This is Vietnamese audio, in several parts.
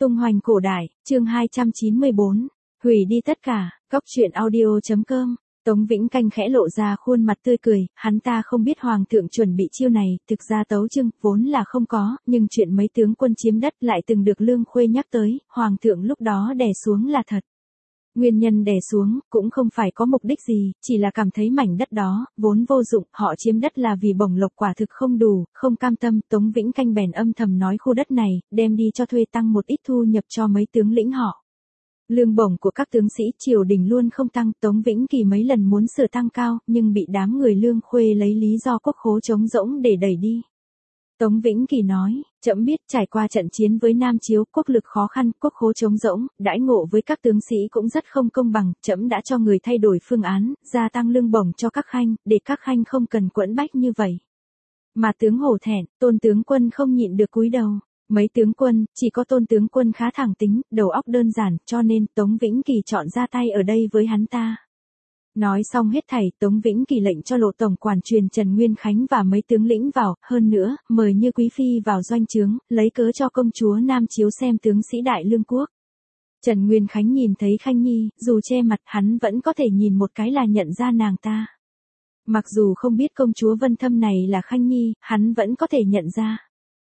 Tung hoành cổ đại, chương 294, hủy đi tất cả, góc truyện audio.com. Tống Vĩnh Canh khẽ lộ ra khuôn mặt tươi cười, hắn ta không biết hoàng thượng chuẩn bị chiêu này, thực ra tấu chương vốn là không có, nhưng chuyện mấy tướng quân chiếm đất lại từng được Lương Khuê nhắc tới, hoàng thượng lúc đó đè xuống là thật. Nguyên nhân đè xuống, cũng không phải có mục đích gì, chỉ là cảm thấy mảnh đất đó, vốn vô dụng, họ chiếm đất là vì bổng lộc quả thực không đủ, không cam tâm, Tống Vĩnh Canh bèn âm thầm nói khu đất này, đem đi cho thuê tăng một ít thu nhập cho mấy tướng lĩnh họ. Lương bổng của các tướng sĩ triều đình luôn không tăng, Tống Vĩnh Kỳ mấy lần muốn sửa tăng cao, nhưng bị đám người Lương Khuê lấy lý do quốc khố trống rỗng để đẩy đi. Tống Vĩnh Kỳ nói, trẫm biết trải qua trận chiến với Nam Chiếu, quốc lực khó khăn, quốc khố trống rỗng, đãi ngộ với các tướng sĩ cũng rất không công bằng, trẫm đã cho người thay đổi phương án, gia tăng lương bổng cho các khanh, để các khanh không cần quẫn bách như vậy. Mà tướng hổ thẹn, Tôn tướng quân không nhịn được cúi đầu. Mấy tướng quân, chỉ có Tôn tướng quân khá thẳng tính, đầu óc đơn giản, cho nên Tống Vĩnh Kỳ chọn ra tay ở đây với hắn ta. Nói xong hết thảy, Tống Vĩnh Kỳ lệnh cho Lộ tổng quản truyền Trần Nguyên Khánh và mấy tướng lĩnh vào, hơn nữa, mời Như Quý Phi vào doanh trướng, lấy cớ cho công chúa Nam Chiếu xem tướng sĩ Đại Lương quốc. Trần Nguyên Khánh nhìn thấy Khanh Nhi, dù che mặt hắn vẫn có thể nhìn một cái là nhận ra nàng ta. Mặc dù không biết công chúa Vân Thâm này là Khanh Nhi, hắn vẫn có thể nhận ra.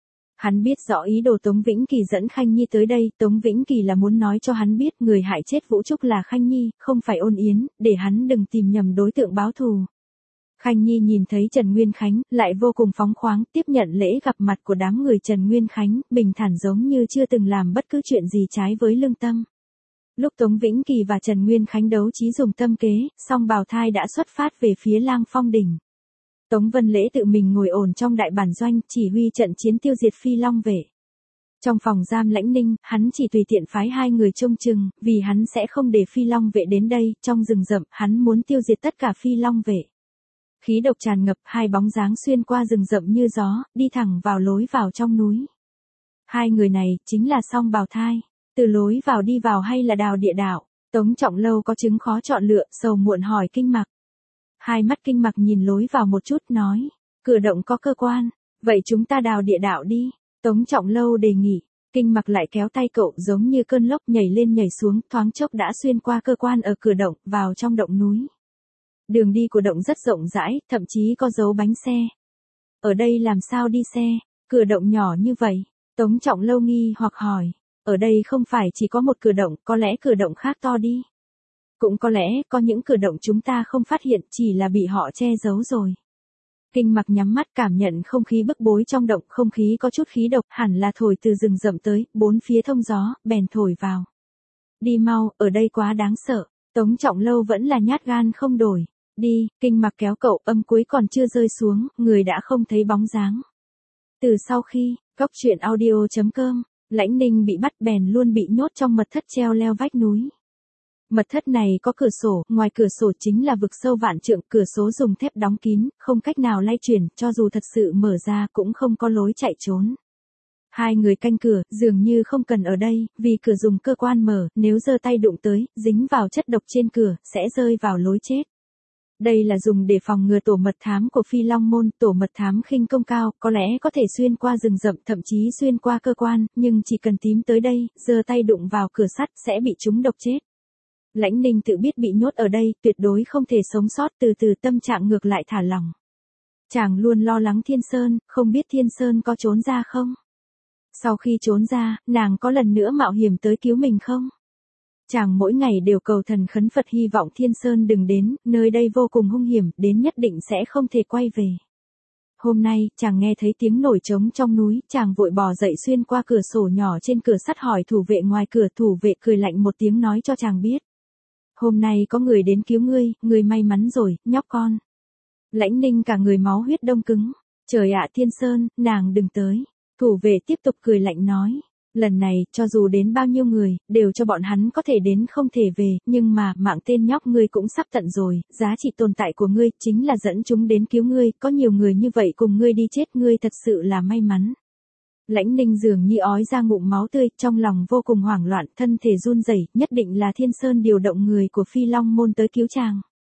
Hắn biết rõ ý đồ Tống Vĩnh Kỳ dẫn Khanh Nhi tới đây, Tống Vĩnh Kỳ là muốn nói cho hắn biết người hại chết Vũ Trúc là Khanh Nhi, không phải Ôn Yến, để hắn đừng tìm nhầm đối tượng báo thù. Khanh Nhi nhìn thấy Trần Nguyên Khánh, lại vô cùng phóng khoáng, tiếp nhận lễ gặp mặt của đám người Trần Nguyên Khánh, bình thản giống như chưa từng làm bất cứ chuyện gì trái với lương tâm. Lúc Tống Vĩnh Kỳ và Trần Nguyên Khánh đấu trí dùng tâm kế, Song Bào Thai đã xuất phát về phía Lang Phong đỉnh. Tống Vân Lễ tự mình ngồi ổn trong đại bản doanh, chỉ huy trận chiến tiêu diệt Phi Long vệ. Trong phòng giam Lãnh Ninh, hắn chỉ tùy tiện phái 2 người trông chừng, vì hắn sẽ không để Phi Long vệ đến đây, trong rừng rậm, hắn muốn tiêu diệt tất cả Phi Long vệ. Khí độc tràn ngập, 2 bóng dáng xuyên qua rừng rậm như gió, đi thẳng vào lối vào trong núi. 2 người này, chính là Song Bào Thai. Từ lối vào đi vào hay là đào địa đạo, Tống Trọng Lâu có chứng khó chọn lựa, sầu muộn hỏi Kinh Mặc. Hai mắt Kinh Mặc nhìn lối vào một chút nói, cửa động có cơ quan, vậy chúng ta đào địa đạo đi. Tống Trọng Lâu đề nghị, Kinh Mặc lại kéo tay cậu giống như cơn lốc nhảy lên nhảy xuống, thoáng chốc đã xuyên qua cơ quan ở cửa động, vào trong động núi. Đường đi của động rất rộng rãi, thậm chí có dấu bánh xe. Ở đây làm sao đi xe, cửa động nhỏ như vậy, Tống Trọng Lâu nghi hoặc hỏi, ở đây không phải chỉ có một cửa động, có lẽ cửa động khác to đi. Cũng có lẽ, có những cửa động chúng ta không phát hiện, chỉ là bị họ che giấu rồi. Kinh Mặc nhắm mắt cảm nhận không khí bức bối trong động, không khí có chút khí độc, hẳn là thổi từ rừng rậm tới, bốn phía thông gió, bèn thổi vào. Đi mau, ở đây quá đáng sợ. Tống Trọng Lâu vẫn là nhát gan không đổi. Đi, Kinh Mặc kéo cậu, âm cuối còn chưa rơi xuống, người đã không thấy bóng dáng. Từ sau khi, góc truyện audio.com, Lãnh Ninh bị bắt bèn luôn bị nhốt trong mật thất treo leo vách núi. Mật thất này có cửa sổ, ngoài cửa sổ chính là vực sâu vạn trượng, cửa sổ dùng thép đóng kín, không cách nào lay chuyển, cho dù thật sự mở ra cũng không có lối chạy trốn. 2 người canh cửa, dường như không cần ở đây, vì cửa dùng cơ quan mở, nếu giơ tay đụng tới, dính vào chất độc trên cửa, sẽ rơi vào lối chết. Đây là dùng để phòng ngừa tổ mật thám của Phi Long môn, tổ mật thám khinh công cao, có lẽ có thể xuyên qua rừng rậm, thậm chí xuyên qua cơ quan, nhưng chỉ cần tím tới đây, giơ tay đụng vào cửa sắt, sẽ bị chúng độc chết. Lãnh Ninh tự biết bị nhốt ở đây, tuyệt đối không thể sống sót, từ từ tâm trạng ngược lại thả lỏng. Chàng luôn lo lắng Thiên Sơn, không biết Thiên Sơn có trốn ra không? Sau khi trốn ra, nàng có lần nữa mạo hiểm tới cứu mình không? Chàng mỗi ngày đều cầu thần khấn Phật hy vọng Thiên Sơn đừng đến, nơi đây vô cùng hung hiểm, đến nhất định sẽ không thể quay về. Hôm nay, chàng nghe thấy tiếng nổi trống trong núi, chàng vội bò dậy xuyên qua cửa sổ nhỏ trên cửa sắt hỏi thủ vệ ngoài cửa, thủ vệ cười lạnh một tiếng nói cho chàng biết. Hôm nay có người đến cứu ngươi, ngươi may mắn rồi, nhóc con. Lãnh Ninh cả người máu huyết đông cứng. Trời ạ Thiên Sơn, nàng đừng tới. Thủ vệ tiếp tục cười lạnh nói. Lần này, cho dù đến bao nhiêu người, đều cho bọn hắn có thể đến không thể về, nhưng mà, mạng tên nhóc ngươi cũng sắp tận rồi, giá trị tồn tại của ngươi, chính là dẫn chúng đến cứu ngươi, có nhiều người như vậy cùng ngươi đi chết, ngươi thật sự là may mắn. Lãnh Ninh dường như ói ra ngụm máu tươi, trong lòng vô cùng hoảng loạn, thân thể run rẩy, nhất định là Thiên Sơn điều động người của Phi Long môn tới cứu chàng.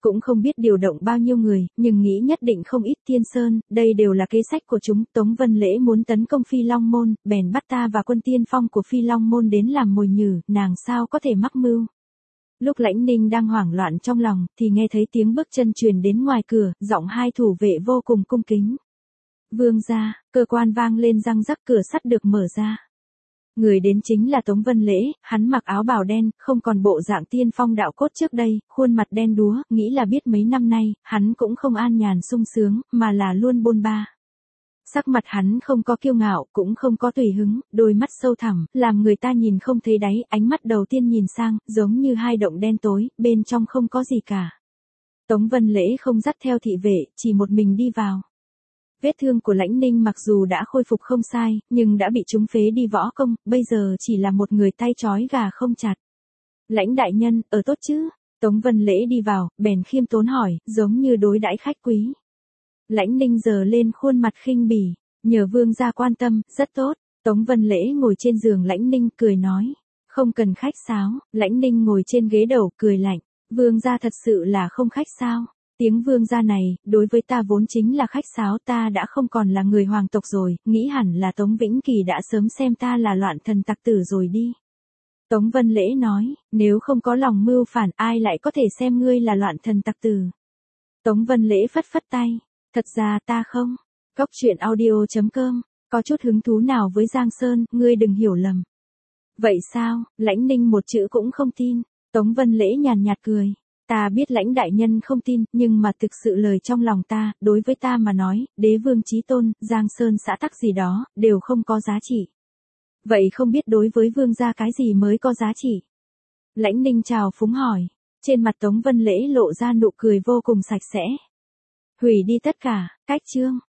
cũng không biết điều động bao nhiêu người, nhưng nghĩ nhất định không ít Tiên Sơn, đây đều là kế sách của chúng. Tống Vân Lễ muốn tấn công Phi Long Môn, bèn bắt ta và quân tiên phong của Phi Long Môn đến làm mồi nhử, nàng sao có thể mắc mưu. Lúc Lãnh Ninh đang hoảng loạn trong lòng, thì nghe thấy tiếng bước chân truyền đến ngoài cửa, giọng hai thủ vệ vô cùng cung kính. Vương gia, cơ quan vang lên răng rắc, cửa sắt được mở ra. Người đến chính là Tống Vân Lễ, hắn mặc áo bào đen, không còn bộ dạng tiên phong đạo cốt trước đây, khuôn mặt đen đúa, nghĩ là biết mấy năm nay, hắn cũng không an nhàn sung sướng, mà là luôn bôn ba. Sắc mặt hắn không có kiêu ngạo, cũng không có tùy hứng, đôi mắt sâu thẳm, làm người ta nhìn không thấy đáy, ánh mắt đầu tiên nhìn sang, giống như hai động đen tối, bên trong không có gì cả. Tống Vân Lễ không dắt theo thị vệ, chỉ một mình đi vào. Vết thương của Lãnh Ninh mặc dù đã khôi phục không sai, nhưng đã bị trúng phế đi võ công, bây giờ chỉ là một người tay trói gà không chặt. Lãnh đại nhân, ở tốt chứ? Tống Vân Lễ đi vào, bèn khiêm tốn hỏi, giống như đối đãi khách quý. Lãnh Ninh giơ lên khuôn mặt khinh bỉ, nhờ vương gia quan tâm, rất tốt. Tống Vân Lễ ngồi trên giường Lãnh Ninh cười nói, không cần khách sáo. Lãnh Ninh ngồi trên ghế đầu cười lạnh, vương gia thật sự là không khách sao? Tiếng vương gia này, đối với ta vốn chính là khách sáo, ta đã không còn là người hoàng tộc rồi, nghĩ hẳn là Tống Vĩnh Kỳ đã sớm xem ta là loạn thần tặc tử rồi đi. Tống Vân Lễ nói, nếu không có lòng mưu phản ai lại có thể xem ngươi là loạn thần tặc tử. Tống Vân Lễ phất phất tay, thật ra ta không. Góc truyện audio.com, có chút hứng thú nào với Giang Sơn, ngươi đừng hiểu lầm. Vậy sao? Lãnh Ninh một chữ cũng không tin. Tống Vân Lễ nhàn nhạt cười. Ta biết Lãnh đại nhân không tin, nhưng mà thực sự lời trong lòng ta, đối với ta mà nói, đế vương chí tôn, Giang Sơn xã tắc gì đó, đều không có giá trị. Vậy không biết đối với vương gia cái gì mới có giá trị? Lãnh Ninh chào phúng hỏi. Trên mặt Tống Vân Lễ lộ ra nụ cười vô cùng sạch sẽ. Hủy đi tất cả, cách chương.